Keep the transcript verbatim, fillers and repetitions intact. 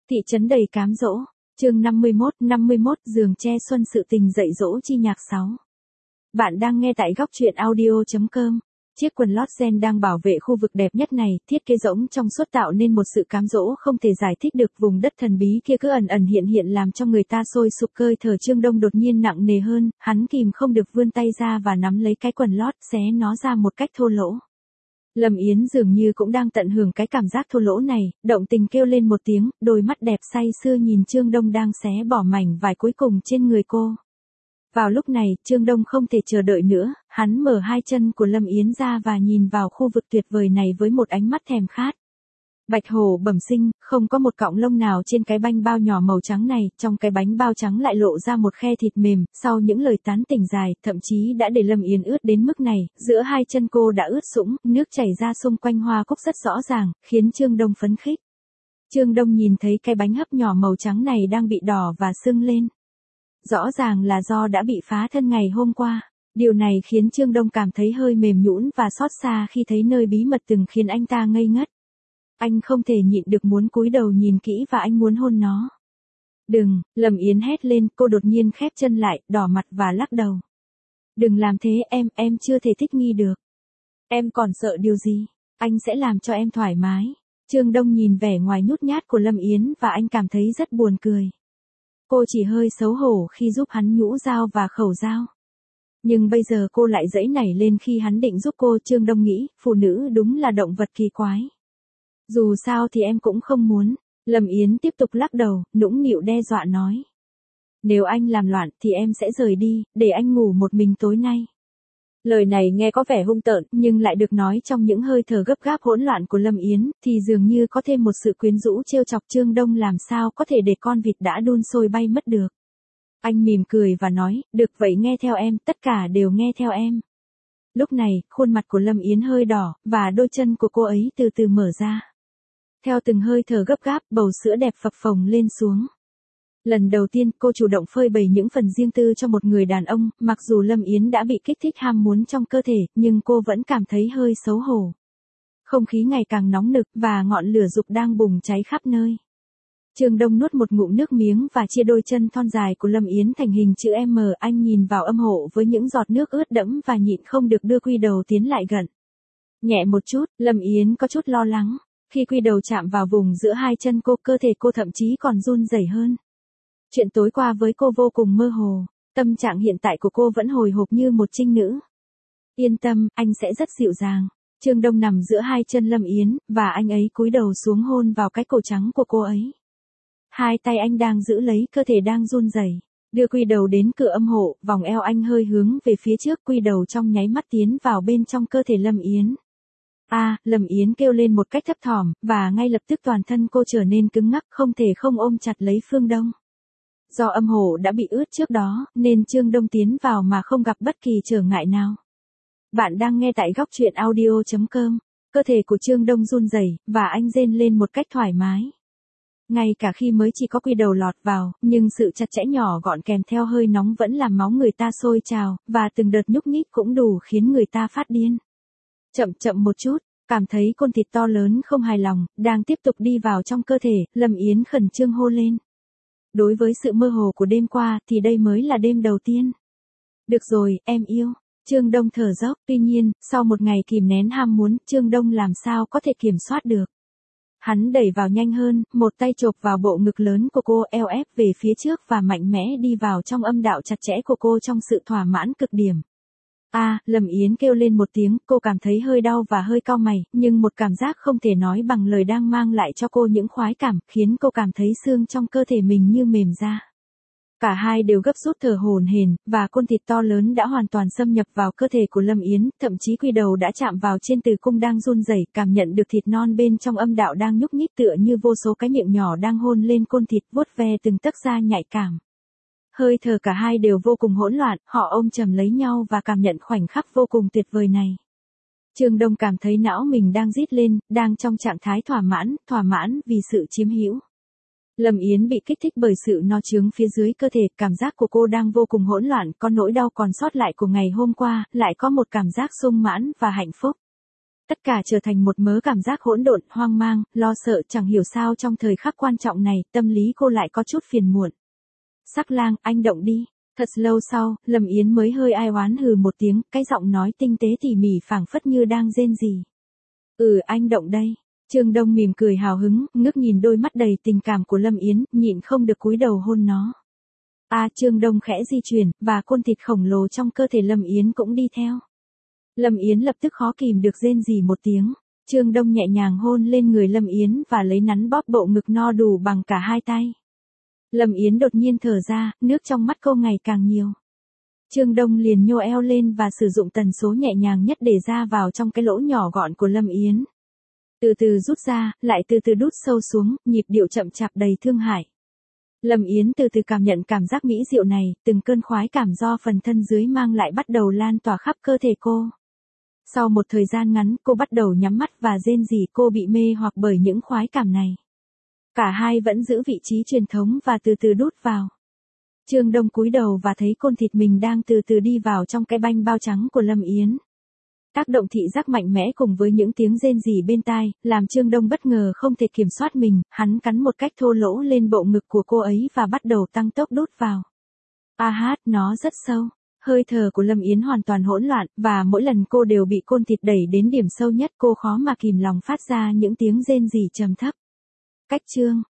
Thị trấn đầy cám dỗ. Chương năm mươi mốt, năm mươi mốt giường tre xuân sự tình dạy dỗ chi nhạc sáu. Bạn đang nghe tại góc truyện audio chấm com. Chiếc quần lót ren đang bảo vệ khu vực đẹp nhất này, thiết kế rỗng trong suốt tạo nên một sự cám dỗ không thể giải thích được. Vùng đất thần bí kia cứ ẩn ẩn hiện hiện làm cho người ta sôi sục. Cơi thở Trương Đông đột nhiên nặng nề hơn, hắn kìm không được vươn tay ra và nắm lấy cái quần lót, xé nó ra một cách thô lỗ. Lâm Yến dường như cũng đang tận hưởng cái cảm giác thô lỗ này, động tình kêu lên một tiếng, đôi mắt đẹp say sưa nhìn Trương Đông đang xé bỏ mảnh vải cuối cùng trên người cô. Vào lúc này, Trương Đông không thể chờ đợi nữa, hắn mở hai chân của Lâm Yến ra và nhìn vào khu vực tuyệt vời này với một ánh mắt thèm khát. Bạch hổ bẩm sinh, không có một cọng lông nào trên cái bánh bao nhỏ màu trắng này, trong cái bánh bao trắng lại lộ ra một khe thịt mềm. Sau những lời tán tỉnh dài, thậm chí đã để Lâm Yến ướt đến mức này, giữa hai chân cô đã ướt sũng, nước chảy ra xung quanh hoa cúc rất rõ ràng, khiến Trương Đông phấn khích. Trương Đông nhìn thấy cái bánh hấp nhỏ màu trắng này đang bị đỏ và sưng lên. Rõ ràng là do đã bị phá thân ngày hôm qua. Điều này khiến Trương Đông cảm thấy hơi mềm nhũn và xót xa khi thấy nơi bí mật từng khiến anh ta ngây ngất. Anh không thể nhịn được muốn cúi đầu nhìn kỹ và anh muốn hôn nó. Đừng, Lâm Yến hét lên, cô đột nhiên khép chân lại, đỏ mặt và lắc đầu. Đừng làm thế em, em chưa thể thích nghi được. Em còn sợ điều gì? Anh sẽ làm cho em thoải mái. Trương Đông nhìn vẻ ngoài nhút nhát của Lâm Yến và anh cảm thấy rất buồn cười. Cô chỉ hơi xấu hổ khi giúp hắn nhũ dao và khẩu dao. Nhưng bây giờ cô lại giãy nảy lên khi hắn định giúp cô. Trương Đông nghĩ, phụ nữ đúng là động vật kỳ quái. Dù sao thì em cũng không muốn. Lâm Yến tiếp tục lắc đầu, nũng nịu đe dọa nói. Nếu anh làm loạn thì em sẽ rời đi, để anh ngủ một mình tối nay. Lời này nghe có vẻ hung tợn, nhưng lại được nói trong những hơi thở gấp gáp hỗn loạn của Lâm Yến, thì dường như có thêm một sự quyến rũ trêu chọc. Trương Đông làm sao có thể để con vịt đã đun sôi bay mất được. Anh mỉm cười và nói, được vậy nghe theo em, tất cả đều nghe theo em. Lúc này, khuôn mặt của Lâm Yến hơi đỏ, và đôi chân của cô ấy từ từ mở ra. Theo từng hơi thở gấp gáp, bầu sữa đẹp phập phồng lên xuống. Lần đầu tiên, cô chủ động phơi bày những phần riêng tư cho một người đàn ông, mặc dù Lâm Yến đã bị kích thích ham muốn trong cơ thể, nhưng cô vẫn cảm thấy hơi xấu hổ. Không khí ngày càng nóng nực, và ngọn lửa dục đang bùng cháy khắp nơi. Trương Đông nuốt một ngụm nước miếng và chia đôi chân thon dài của Lâm Yến thành hình chữ M. Anh nhìn vào âm hộ với những giọt nước ướt đẫm và nhịn không được đưa quy đầu tiến lại gần. Nhẹ một chút, Lâm Yến có chút lo lắng. Khi quy đầu chạm vào vùng giữa hai chân cô, cơ thể cô thậm chí còn run rẩy hơn. Chuyện tối qua với cô vô cùng mơ hồ, tâm trạng hiện tại của cô vẫn hồi hộp như một trinh nữ. Yên tâm, anh sẽ rất dịu dàng. Trương Đông nằm giữa hai chân Lâm Yến, và anh ấy cúi đầu xuống hôn vào cái cổ trắng của cô ấy. Hai tay anh đang giữ lấy cơ thể đang run rẩy, đưa quy đầu đến cửa âm hộ, vòng eo anh hơi hướng về phía trước, quy đầu trong nháy mắt tiến vào bên trong cơ thể Lâm Yến. A, à, Lâm Yến kêu lên một cách thấp thỏm, và ngay lập tức toàn thân cô trở nên cứng ngắc, không thể không ôm chặt lấy Phương Đông. Do âm hộ đã bị ướt trước đó, nên Trương Đông tiến vào mà không gặp bất kỳ trở ngại nào. Bạn đang nghe tại góc truyện audio chấm com. Cơ thể của Trương Đông run rẩy, và anh rên lên một cách thoải mái. Ngay cả khi mới chỉ có quy đầu lọt vào, nhưng sự chặt chẽ nhỏ gọn kèm theo hơi nóng vẫn làm máu người ta sôi trào, và từng đợt nhúc nhích cũng đủ khiến người ta phát điên. Chậm chậm một chút, cảm thấy côn thịt to lớn không hài lòng, đang tiếp tục đi vào trong cơ thể, Lâm Yến khẩn trương hô lên. Đối với sự mơ hồ của đêm qua thì đây mới là đêm đầu tiên. Được rồi, em yêu. Trương Đông thở dốc, tuy nhiên, sau một ngày kìm nén ham muốn, Trương Đông làm sao có thể kiểm soát được. Hắn đẩy vào nhanh hơn, một tay chộp vào bộ ngực lớn của cô, eo ép về phía trước và mạnh mẽ đi vào trong âm đạo chặt chẽ của cô trong sự thỏa mãn cực điểm. A, à, Lâm Yến kêu lên một tiếng, cô cảm thấy hơi đau và hơi cau mày, nhưng một cảm giác không thể nói bằng lời đang mang lại cho cô những khoái cảm, khiến cô cảm thấy xương trong cơ thể mình như mềm ra. Cả hai đều gấp rút thở hổn hển, và côn thịt to lớn đã hoàn toàn xâm nhập vào cơ thể của Lâm Yến, thậm chí quy đầu đã chạm vào trên tử cung đang run rẩy, cảm nhận được thịt non bên trong âm đạo đang nhúc nhích tựa như vô số cái miệng nhỏ đang hôn lên côn thịt, vuốt ve từng tấc da nhạy cảm. Hơi thở cả hai đều vô cùng hỗn loạn, họ ôm chầm lấy nhau và cảm nhận khoảnh khắc vô cùng tuyệt vời này. Trương Đông cảm thấy não mình đang rít lên, đang trong trạng thái thỏa mãn, thỏa mãn vì sự chiếm hữu. Lâm Yến bị kích thích bởi sự no trướng phía dưới cơ thể, cảm giác của cô đang vô cùng hỗn loạn, có nỗi đau còn sót lại của ngày hôm qua, lại có một cảm giác sung mãn và hạnh phúc. Tất cả trở thành một mớ cảm giác hỗn độn, hoang mang, lo sợ, chẳng hiểu sao trong thời khắc quan trọng này, tâm lý cô lại có chút phiền muộn. Sắc lang, anh động đi. Thật lâu sau, Lâm Yến mới hơi ai oán hừ một tiếng, cái giọng nói tinh tế tỉ mỉ phảng phất như đang rên rỉ. Ừ, anh động đây. Trương Đông mỉm cười hào hứng, ngước nhìn đôi mắt đầy tình cảm của Lâm Yến, nhịn không được cúi đầu hôn nó. À, Trương Đông khẽ di chuyển, và côn thịt khổng lồ trong cơ thể Lâm Yến cũng đi theo. Lâm Yến lập tức khó kìm được rên rỉ một tiếng. Trương Đông nhẹ nhàng hôn lên người Lâm Yến và lấy nắn bóp bộ ngực no đủ bằng cả hai tay. Lâm Yến đột nhiên thở ra, nước trong mắt cô ngày càng nhiều. Trương Đông liền nhô eo lên và sử dụng tần số nhẹ nhàng nhất để ra vào trong cái lỗ nhỏ gọn của Lâm Yến. Từ từ rút ra, lại từ từ đút sâu xuống, nhịp điệu chậm chạp đầy thương hại. Lâm Yến từ từ cảm nhận cảm giác mỹ diệu này, từng cơn khoái cảm do phần thân dưới mang lại bắt đầu lan tỏa khắp cơ thể cô. Sau một thời gian ngắn, cô bắt đầu nhắm mắt và rên rỉ, cô bị mê hoặc bởi những khoái cảm này. Cả hai vẫn giữ vị trí truyền thống và từ từ đút vào. Trương Đông cúi đầu và thấy côn thịt mình đang từ từ đi vào trong cái banh bao trắng của Lâm Yến. Tác động thị giác mạnh mẽ cùng với những tiếng rên rỉ bên tai, làm Trương Đông bất ngờ không thể kiểm soát mình, hắn cắn một cách thô lỗ lên bộ ngực của cô ấy và bắt đầu tăng tốc đút vào. A hát, nó rất sâu. Hơi thở của Lâm Yến hoàn toàn hỗn loạn, và mỗi lần cô đều bị côn thịt đẩy đến điểm sâu nhất, cô khó mà kìm lòng phát ra những tiếng rên rỉ trầm thấp. Cách chương